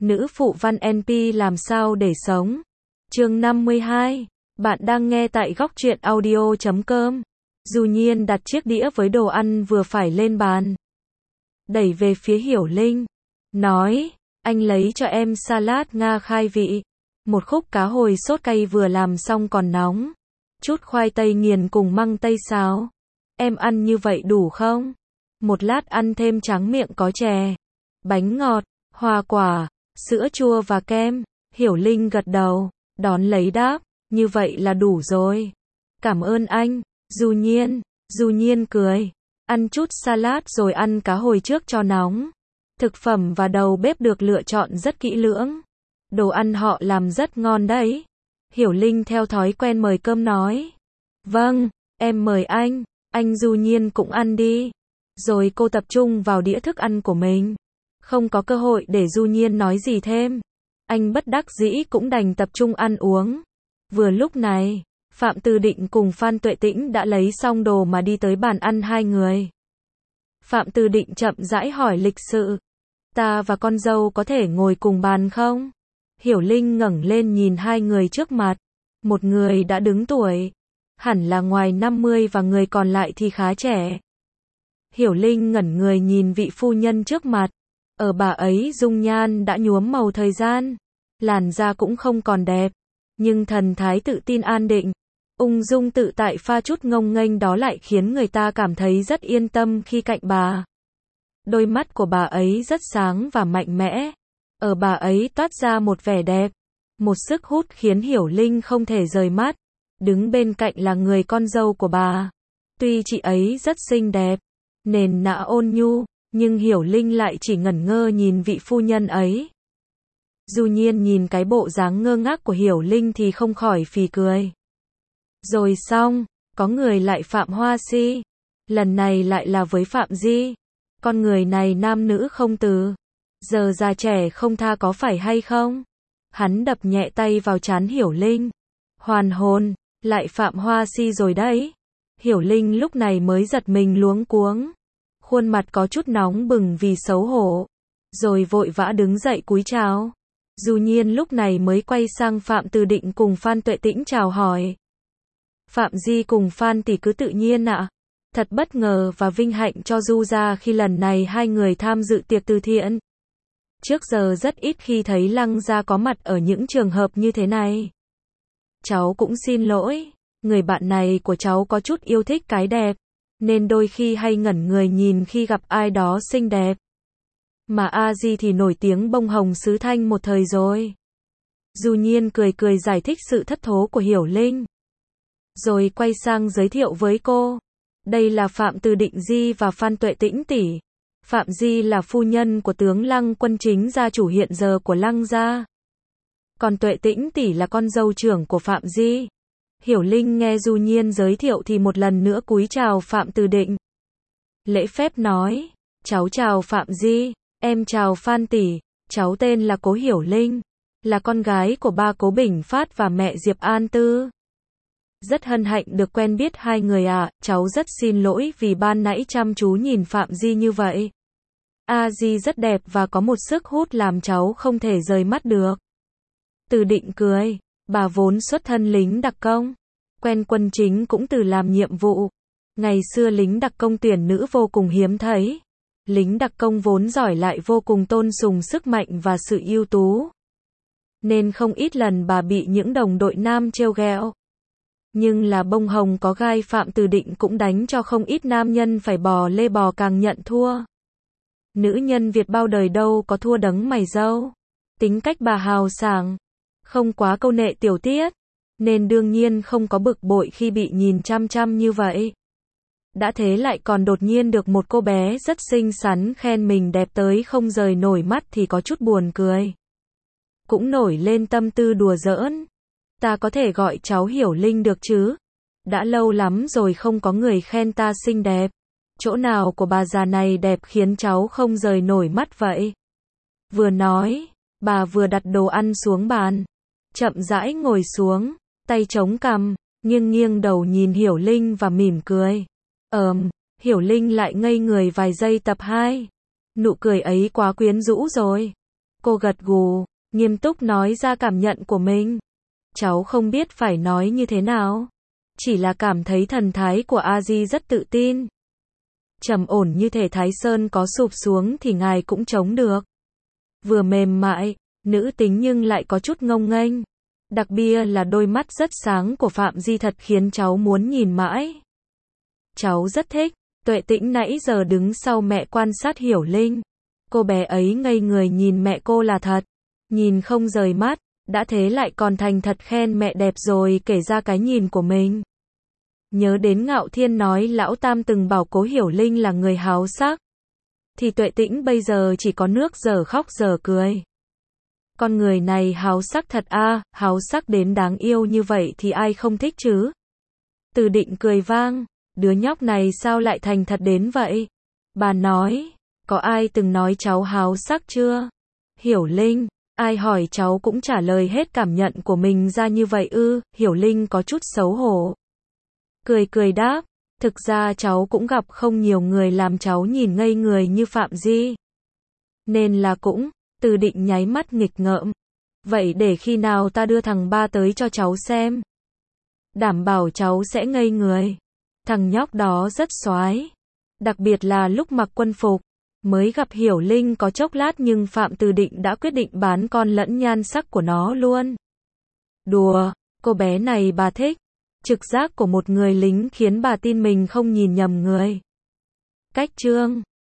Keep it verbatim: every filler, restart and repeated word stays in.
Nữ phụ văn en pê làm sao để sống. Chương năm mươi hai. Bạn đang nghe tại góc truyện audio chấm com. Du Nhiên đặt chiếc đĩa với đồ ăn vừa phải lên bàn. Đẩy về phía Hiểu Linh. Nói, anh lấy cho em salad Nga khai vị. Một khúc cá hồi sốt cay vừa làm xong còn nóng. Chút khoai tây nghiền cùng măng tây xào. Em ăn như vậy đủ không? Một lát ăn thêm tráng miệng có chè, bánh ngọt, hoa quả, sữa chua và kem. Hiểu Linh gật đầu, đón lấy đáp, như vậy là đủ rồi. Cảm ơn anh, Du Nhiên. Du Nhiên cười, ăn chút salad rồi ăn cá hồi trước cho nóng. Thực phẩm và đầu bếp được lựa chọn rất kỹ lưỡng. Đồ ăn họ làm rất ngon đấy. Hiểu Linh theo thói quen mời cơm nói. Vâng, em mời anh, anh Du Nhiên cũng ăn đi. Rồi cô tập trung vào đĩa thức ăn của mình. Không có cơ hội để Du Nhiên nói gì thêm. Anh bất đắc dĩ cũng đành tập trung ăn uống. Vừa lúc này, Phạm Từ Định cùng Phan Tuệ Tĩnh đã lấy xong đồ mà đi tới bàn ăn hai người. Phạm Từ Định chậm rãi hỏi lịch sự. Ta và con dâu có thể ngồi cùng bàn không? Hiểu Linh ngẩng lên nhìn hai người trước mặt. Một người đã đứng tuổi, hẳn là ngoài năm mươi và người còn lại thì khá trẻ. Hiểu Linh ngẩn người nhìn vị phu nhân trước mặt. Ở bà ấy dung nhan đã nhuốm màu thời gian. Làn da cũng không còn đẹp. Nhưng thần thái tự tin an định. Ung dung tự tại pha chút ngông nghênh đó lại khiến người ta cảm thấy rất yên tâm khi cạnh bà. Đôi mắt của bà ấy rất sáng và mạnh mẽ. Ở bà ấy toát ra một vẻ đẹp. Một sức hút khiến Hiểu Linh không thể rời mắt. Đứng bên cạnh là người con dâu của bà. Tuy chị ấy rất xinh đẹp, nền nã ôn nhu, nhưng Hiểu Linh lại chỉ ngẩn ngơ nhìn vị phu nhân ấy. Du Nhiên nhìn cái bộ dáng ngơ ngác của Hiểu Linh thì không khỏi phì cười. Rồi xong, có người lại Phạm Hoa Si. Lần này lại là với Phạm Di. Con người này nam nữ không từ. Giờ già trẻ không tha có phải hay không? Hắn đập nhẹ tay vào trán Hiểu Linh. Hoàn hồn, lại Phạm Hoa Si rồi đấy. Hiểu Linh lúc này mới giật mình luống cuống. Khuôn mặt có chút nóng bừng vì xấu hổ. Rồi vội vã đứng dậy cúi chào. Du Nhiên lúc này mới quay sang Phạm Từ Định cùng Phan Tuệ Tĩnh chào hỏi. Phạm Di cùng Phan tỷ cứ tự nhiên ạ. Thật bất ngờ và vinh hạnh cho Du gia khi lần này hai người tham dự tiệc từ thiện. Trước giờ rất ít khi thấy Lăng gia có mặt ở những trường hợp như thế này. Cháu cũng xin lỗi, người bạn này của cháu có chút yêu thích cái đẹp, nên đôi khi hay ngẩn người nhìn khi gặp ai đó xinh đẹp. Mà A Di thì nổi tiếng bông hồng xứ Thanh một thời rồi. Du Nhiên cười cười giải thích sự thất thố của Hiểu Linh. Rồi quay sang giới thiệu với cô. Đây là Phạm Từ Định Di và Phan Tuệ Tĩnh tỷ. Phạm Di là phu nhân của tướng Lăng Quân chính gia chủ hiện giờ của Lăng gia. Còn Tuệ Tĩnh tỷ là con dâu trưởng của Phạm Di. Hiểu Linh nghe Du Nhiên giới thiệu thì một lần nữa cúi chào Phạm Từ Định. Lễ phép nói, cháu chào Phạm Di, em chào Phan tỷ, cháu tên là Cố Hiểu Linh, là con gái của ba Cố Bình Phát và mẹ Diệp An Tư. Rất hân hạnh được quen biết hai người ạ, à, cháu rất xin lỗi vì ban nãy chăm chú nhìn Phạm Di như vậy. A Di rất đẹp và có một sức hút làm cháu không thể rời mắt được. Từ Định cười, bà vốn xuất thân lính đặc công, quen quân chính cũng từ làm nhiệm vụ. Ngày xưa lính đặc công tuyển nữ vô cùng hiếm thấy. Lính đặc công vốn giỏi lại vô cùng tôn sùng sức mạnh và sự ưu tú. Nên không ít lần bà bị những đồng đội nam trêu ghẹo. Nhưng là bông hồng có gai Phạm Từ Định cũng đánh cho không ít nam nhân phải bò lê bò càng nhận thua. Nữ nhân Việt bao đời đâu có thua đấng mày râu. Tính cách bà hào sảng, không quá câu nệ tiểu tiết, nên đương nhiên không có bực bội khi bị nhìn chăm chăm như vậy. Đã thế lại còn đột nhiên được một cô bé rất xinh xắn khen mình đẹp tới không rời nổi mắt thì có chút buồn cười. Cũng nổi lên tâm tư đùa giỡn. Ta có thể gọi cháu Hiểu Linh được chứ? Đã lâu lắm rồi không có người khen ta xinh đẹp. Chỗ nào của bà già này đẹp khiến cháu không rời nổi mắt vậy? Vừa nói, bà vừa đặt đồ ăn xuống bàn. Chậm rãi ngồi xuống, tay chống cằm, nghiêng nghiêng đầu nhìn Hiểu Linh và mỉm cười. Ờm, Hiểu Linh lại ngây người vài giây tập hai. Nụ cười ấy quá quyến rũ rồi. Cô gật gù, nghiêm túc nói ra cảm nhận của mình. Cháu không biết phải nói như thế nào. Chỉ là cảm thấy thần thái của A Di rất tự tin. Trầm ổn như thể Thái Sơn có sụp xuống thì ngài cũng chống được. Vừa mềm mại, nữ tính nhưng lại có chút ngông nghênh. Đặc biệt là đôi mắt rất sáng của Phạm Di thật khiến cháu muốn nhìn mãi. Cháu rất thích. Tuệ Tĩnh nãy giờ đứng sau mẹ quan sát Hiểu Linh. Cô bé ấy ngây người nhìn mẹ cô là thật. Nhìn không rời mắt, đã thế lại còn thành thật khen mẹ đẹp rồi kể ra cái nhìn của mình. Nhớ đến Ngạo Thiên nói Lão Tam từng bảo Cố Hiểu Linh là người háo sắc. Thì Tuệ Tĩnh bây giờ chỉ có nước dở khóc dở cười. Con người này háo sắc thật a, à, háo sắc đến đáng yêu như vậy thì ai không thích chứ? Từ Định cười vang, đứa nhóc này sao lại thành thật đến vậy? Bà nói, có ai từng nói cháu háo sắc chưa? Hiểu Linh, ai hỏi cháu cũng trả lời hết cảm nhận của mình ra như vậy ư? Hiểu Linh có chút xấu hổ. Cười cười đáp, thực ra cháu cũng gặp không nhiều người làm cháu nhìn ngây người như Phạm Di. Nên là cũng, Từ Định nháy mắt nghịch ngợm. Vậy để khi nào ta đưa thằng ba tới cho cháu xem. Đảm bảo cháu sẽ ngây người. Thằng nhóc đó rất xoái. Đặc biệt là lúc mặc quân phục. Mới gặp Hiểu Linh có chốc lát nhưng Phạm Từ Định đã quyết định bán con lẫn nhan sắc của nó luôn. Đùa, cô bé này bà thích. Trực giác của một người lính khiến bà tin mình không nhìn nhầm người. Cách chương